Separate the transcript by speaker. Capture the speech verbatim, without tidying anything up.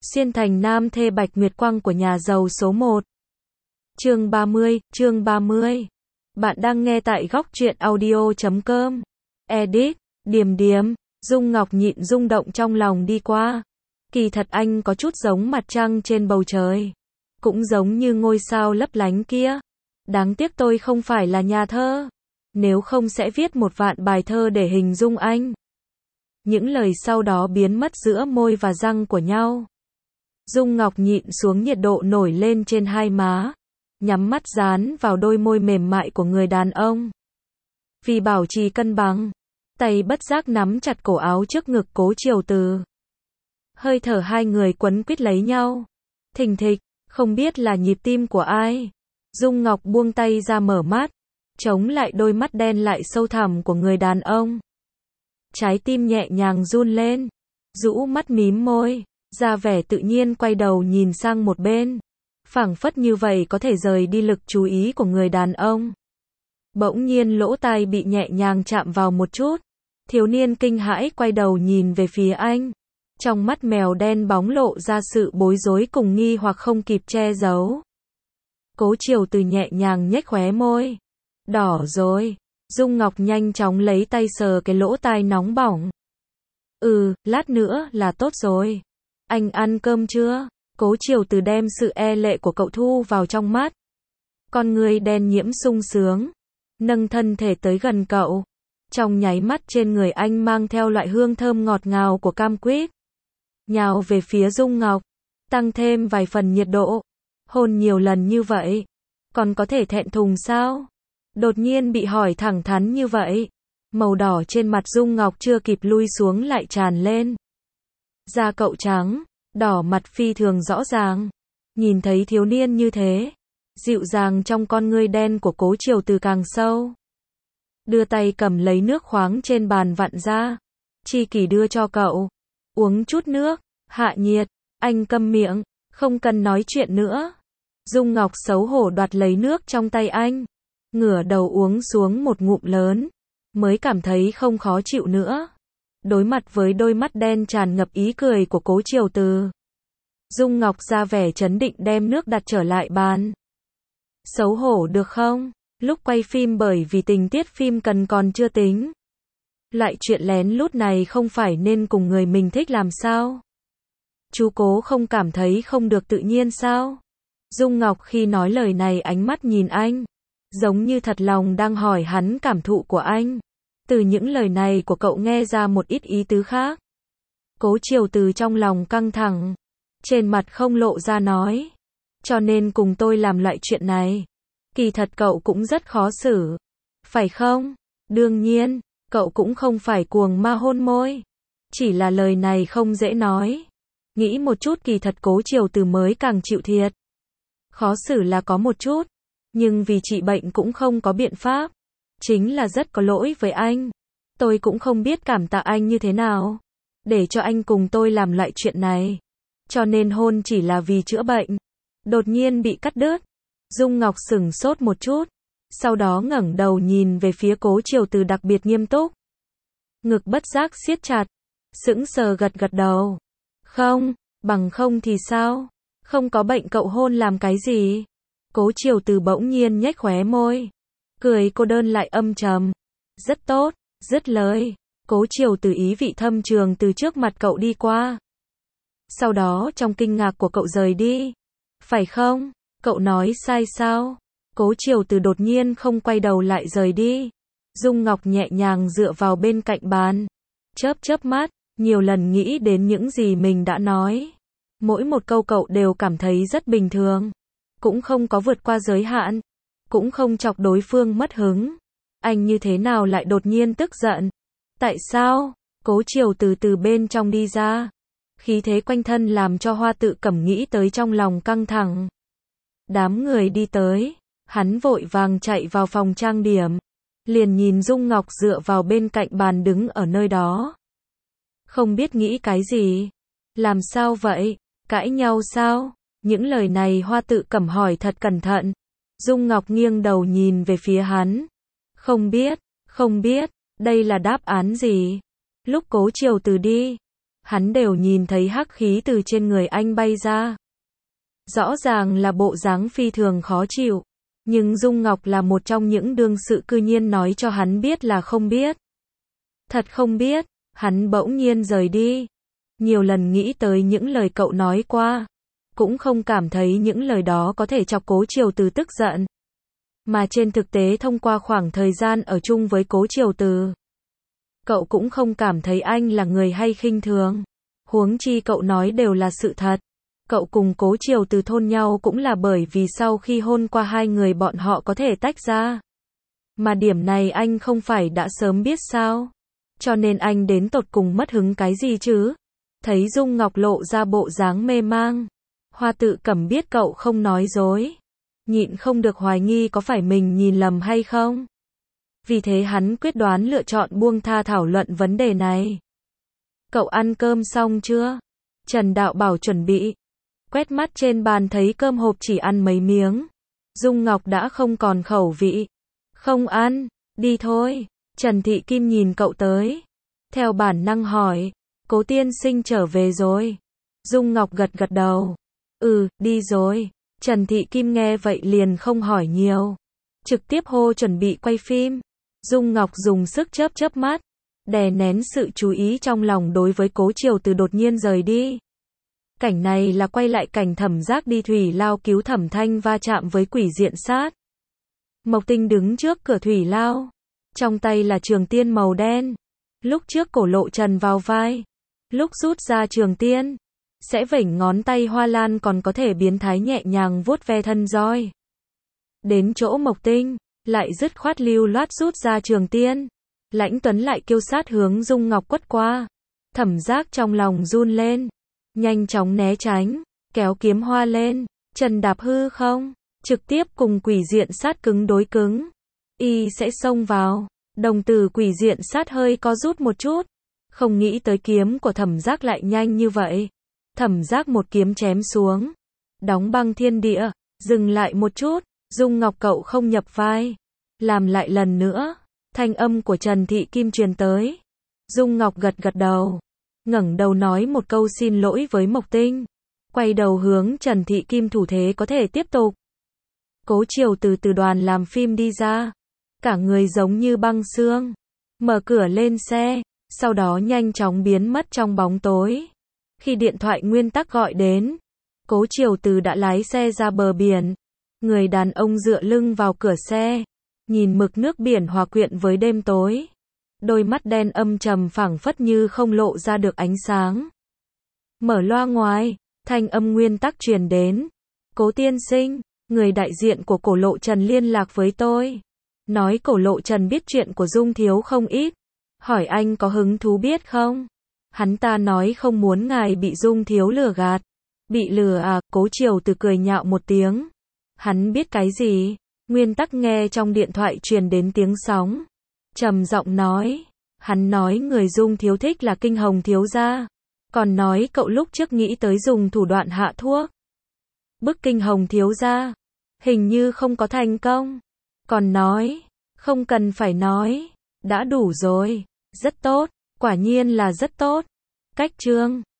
Speaker 1: Xuyên thành nam thê Bạch Nguyệt Quang của nhà giàu số một. Chương ba mươi, chương ba mươi. Bạn đang nghe tại góc truyện audio chấm com. Edit, Điềm Điềm, Dung Ngọc nhịn rung động trong lòng đi qua. Kỳ thật anh có chút giống mặt trăng trên bầu trời. Cũng giống như ngôi sao lấp lánh kia. Đáng tiếc tôi không phải là nhà thơ. Nếu không sẽ viết một vạn bài thơ để hình dung anh. Những lời sau đó biến mất giữa môi và răng của nhau. Dung Ngọc nhịn xuống nhiệt độ nổi lên trên hai má, nhắm mắt dán vào đôi môi mềm mại của người đàn ông. Vì bảo trì cân bằng, tay bất giác nắm chặt cổ áo trước ngực Cố Triều Từ. Hơi thở hai người quấn quýt lấy nhau. Thình thịch, không biết là nhịp tim của ai. Dung Ngọc buông tay ra mở mắt, chống lại đôi mắt đen lại sâu thẳm của người đàn ông. Trái tim nhẹ nhàng run lên, rũ mắt mím môi, ra vẻ tự nhiên quay đầu nhìn sang một bên. Phảng phất như vậy có thể rời đi lực chú ý của người đàn ông. Bỗng nhiên lỗ tai bị nhẹ nhàng chạm vào một chút. Thiếu niên kinh hãi quay đầu nhìn về phía anh. Trong mắt mèo đen bóng lộ ra sự bối rối cùng nghi hoặc không kịp che giấu. Cố Triều Từ nhẹ nhàng nhếch khóe môi. Đỏ rồi. Dung Ngọc nhanh chóng lấy tay sờ cái lỗ tai nóng bỏng. Ừ, lát nữa là tốt rồi. Anh ăn cơm chưa? Cố Triều Từ đem sự e lệ của cậu thu vào trong mắt. Con người đen nhiễm sung sướng, nâng thân thể tới gần cậu. Trong nháy mắt trên người anh mang theo loại hương thơm ngọt ngào của cam quýt. Nhào về phía Dung Ngọc, tăng thêm vài phần nhiệt độ. Hôn nhiều lần như vậy, còn có thể thẹn thùng sao? Đột nhiên bị hỏi thẳng thắn như vậy. Màu đỏ trên mặt Dung Ngọc chưa kịp lui xuống lại tràn lên. Da cậu trắng, đỏ mặt phi thường rõ ràng. Nhìn thấy thiếu niên như thế, dịu dàng trong con ngươi đen của Cố Triều Từ càng sâu. Đưa tay cầm lấy nước khoáng trên bàn vặn ra. Chi kỷ đưa cho cậu. Uống chút nước, hạ nhiệt. Anh câm miệng, không cần nói chuyện nữa. Dung Ngọc xấu hổ đoạt lấy nước trong tay anh. Ngửa đầu uống xuống một ngụm lớn. Mới cảm thấy không khó chịu nữa. Đối mặt với đôi mắt đen tràn ngập ý cười của Cố Triều Từ, Dung Ngọc ra vẻ trấn định đem nước đặt trở lại bàn. Xấu hổ được không? Lúc quay phim bởi vì tình tiết phim cần còn chưa tính. Loại chuyện lén lút này không phải nên cùng người mình thích làm sao? Chú Cố không cảm thấy không được tự nhiên sao? Dung Ngọc khi nói lời này ánh mắt nhìn anh, giống như thật lòng đang hỏi hắn cảm thụ của anh. Từ những lời này của cậu nghe ra một ít ý tứ khác. Cố Triều Từ trong lòng căng thẳng, trên mặt không lộ ra nói. Cho nên cùng tôi làm loại chuyện này. Kỳ thật cậu cũng rất khó xử. Phải không? Đương nhiên, cậu cũng không phải cuồng ma hôn môi. Chỉ là lời này không dễ nói. Nghĩ một chút kỳ thật Cố Triều Từ mới càng chịu thiệt. Khó xử là có một chút, nhưng vì trị bệnh cũng không có biện pháp. Chính là rất có lỗi với anh. Tôi cũng không biết cảm tạ anh như thế nào, để cho anh cùng tôi làm loại chuyện này. Cho nên hôn chỉ là vì chữa bệnh. Đột nhiên bị cắt đứt. Dung Ngọc sửng sốt một chút. Sau đó ngẩng đầu nhìn về phía Cố Triều Từ đặc biệt nghiêm túc. Ngực bất giác siết chặt. Sững sờ gật gật đầu. Không, bằng không thì sao? Không có bệnh cậu hôn làm cái gì? Cố Triều Từ bỗng nhiên nhếch khóe môi. Cười cô đơn lại âm trầm. Rất tốt, dứt lời. Cố Triều Từ ý vị thâm trường từ trước mặt cậu đi qua. Sau đó trong kinh ngạc của cậu rời đi. Phải không? Cậu nói sai sao? Cố Triều Từ đột nhiên không quay đầu lại rời đi. Dung Ngọc nhẹ nhàng dựa vào bên cạnh bàn. Chớp chớp mắt, nhiều lần nghĩ đến những gì mình đã nói. Mỗi một câu cậu đều cảm thấy rất bình thường. Cũng không có vượt qua giới hạn. Cũng không chọc đối phương mất hứng. Anh như thế nào lại đột nhiên tức giận? Tại sao? Cố Triều Từ từ bên trong đi ra. Khí thế quanh thân làm cho Hoa Tự Cẩm nghĩ tới trong lòng căng thẳng. Đám người đi tới. Hắn vội vàng chạy vào phòng trang điểm. Liền nhìn Dung Ngọc dựa vào bên cạnh bàn đứng ở nơi đó. Không biết nghĩ cái gì? Làm sao vậy? Cãi nhau sao? Những lời này Hoa Tự Cẩm hỏi thật cẩn thận. Dung Ngọc nghiêng đầu nhìn về phía hắn. Không biết, không biết, đây là đáp án gì? Lúc Cố Triều Từ đi, hắn đều nhìn thấy hắc khí từ trên người anh bay ra. Rõ ràng là bộ dáng phi thường khó chịu, nhưng Dung Ngọc là một trong những đương sự cư nhiên nói cho hắn biết là không biết. Thật không biết, hắn bỗng nhiên rời đi. Nhiều lần nghĩ tới những lời cậu nói qua, cũng không cảm thấy những lời đó có thể chọc Cố Triều Từ tức giận. Mà trên thực tế thông qua khoảng thời gian ở chung với Cố Triều Từ, cậu cũng không cảm thấy anh là người hay khinh thường. Huống chi cậu nói đều là sự thật. Cậu cùng Cố Triều Từ thôn nhau cũng là bởi vì sau khi hôn qua hai người bọn họ có thể tách ra. Mà điểm này anh không phải đã sớm biết sao? Cho nên anh đến tột cùng mất hứng cái gì chứ? Thấy Dung Ngọc lộ ra bộ dáng mê mang, Hoa Tự Cẩm biết cậu không nói dối, nhịn không được hoài nghi có phải mình nhìn lầm hay không. Vì thế hắn quyết đoán lựa chọn buông tha thảo luận vấn đề này. Cậu ăn cơm xong chưa? Trần Đạo Bảo chuẩn bị. Quét mắt trên bàn thấy cơm hộp chỉ ăn mấy miếng. Dung Ngọc đã không còn khẩu vị. Không ăn, đi thôi. Trần Thị Kim nhìn cậu tới. Theo bản năng hỏi, Cố tiên sinh trở về rồi. Dung Ngọc gật gật đầu. Ừ, đi rồi. Trần Thị Kim nghe vậy liền không hỏi nhiều. Trực tiếp hô chuẩn bị quay phim. Dung Ngọc dùng sức chớp chớp mắt, đè nén sự chú ý trong lòng đối với Cố Triều Từ đột nhiên rời đi. Cảnh này là quay lại cảnh Thẩm Giác đi thủy lao cứu Thẩm Thanh va chạm với quỷ diện sát. Mộc Tinh đứng trước cửa thủy lao, trong tay là trường tiên màu đen. Lúc trước cổ lộ trần vào vai, lúc rút ra trường tiên, sẽ vểnh ngón tay hoa lan còn có thể biến thái nhẹ nhàng vuốt ve thân roi. Đến chỗ Mộc Tinh, lại dứt khoát lưu loát rút ra trường tiên. Lãnh Tuấn lại kêu sát hướng Dung Ngọc quất qua. Thẩm Giác trong lòng run lên, nhanh chóng né tránh, kéo kiếm hoa lên, chân đạp hư không, trực tiếp cùng quỷ diện sát cứng đối cứng. Y sẽ xông vào, đồng tử quỷ diện sát hơi co rút một chút, không nghĩ tới kiếm của Thẩm Giác lại nhanh như vậy. Thẩm Giác một kiếm chém xuống, đóng băng thiên địa, dừng lại một chút, Dung Ngọc cậu không nhập vai, làm lại lần nữa. Thanh âm của Trần Thị Kim truyền tới. Dung Ngọc gật gật đầu, ngẩng đầu nói một câu xin lỗi với Mộc Tinh, quay đầu hướng Trần Thị Kim thủ thế có thể tiếp tục. Cố Triều Từ từ đoàn làm phim đi ra, cả người giống như băng xương, mở cửa lên xe, sau đó nhanh chóng biến mất trong bóng tối. Khi điện thoại nguyên tắc gọi đến, Cố Triều Từ đã lái xe ra bờ biển. Người đàn ông dựa lưng vào cửa xe, nhìn mực nước biển hòa quyện với đêm tối. Đôi mắt đen âm trầm phảng phất như không lộ ra được ánh sáng. Mở loa ngoài, thanh âm nguyên tắc truyền đến. Cố tiên sinh, người đại diện của Cổ Lộ Trần liên lạc với tôi. Nói Cổ Lộ Trần biết chuyện của Dung Thiếu không ít. Hỏi anh có hứng thú biết không? Hắn ta nói không muốn ngài bị Dung Thiếu lừa gạt. Bị lừa à? Cố Triều Từ cười nhạo một tiếng. Hắn biết cái gì? Nguyên tắc nghe trong điện thoại truyền đến tiếng sóng. Trầm giọng nói. Hắn nói người Dung Thiếu thích là Kinh Hồng thiếu gia. Còn nói cậu lúc trước nghĩ tới dùng thủ đoạn hạ thuốc bức Kinh Hồng thiếu gia. Hình như không có thành công. Còn nói. Không cần phải nói. Đã đủ rồi. Rất tốt. Quả nhiên là rất tốt. Cách chương.